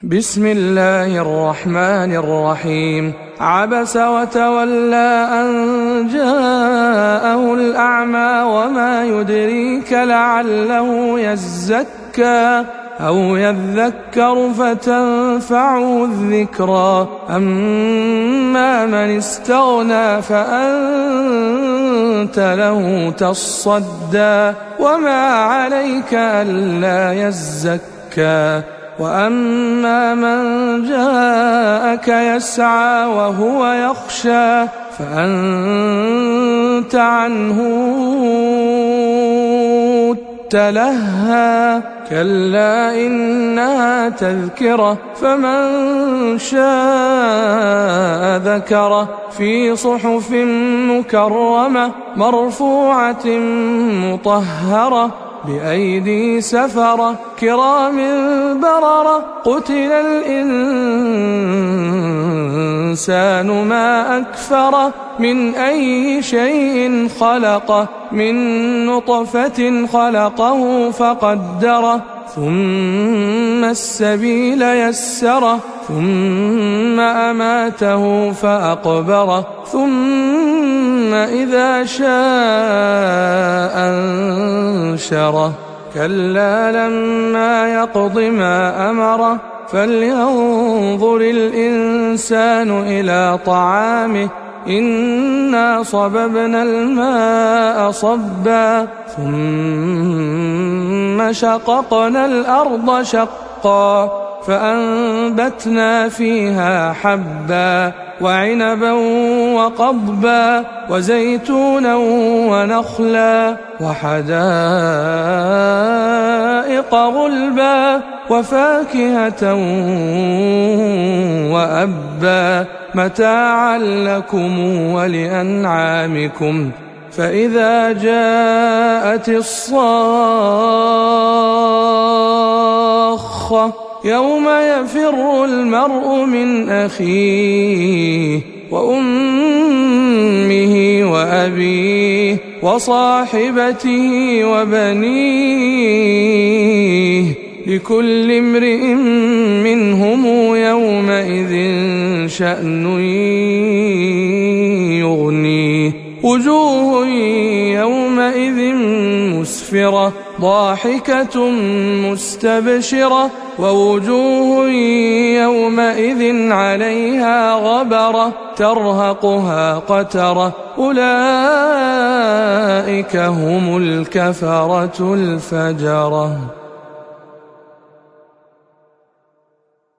بسم الله الرحمن الرحيم. عبس وتولى أن جاءه الأعمى وما يدريك لعله يزكى أو يذكر فتنفعه الذكرى. أما من استغنى فأنت له تصدى وما عليك ألا يزكى. وأما من جاءك يسعى وهو يخشى فأنت عنه تلهى. كلا إنها تذكرة فمن شاء ذكره في صحف مكرمة مرفوعة مطهرة بأيدي سفرة كرام بررة. قتل الإنسان ما أكفره من أي شيء خلقه من نطفة خلقه فقدره ثم السبيل يسره ثم أماته فأقبره ثم إذا شاء أنشره. كلا لما يقض ما أمره فلينظر الإنسان إلى طعامه إنا صببنا الماء صبا ثم شققنا الأرض شقا فأنبتنا فيها حبا وعنبا وقضبا وزيتونا ونخلا وحدائق غلبا وفاكهة وأبا متاعا لكم ولأنعامكم. فإذا جاءت الصاخة يوم يفر المرء من أخيه وأمه وأبيه وصاحبته وبنيه لكل امرئ منهم يومئذ شأن يغنيه. وجوه يومئذ مسفرة ضاحكة مستبشرة ووجوه يومئذ عليها غبرة ترهقها قترة أولئك هم الكفرة الفجرة.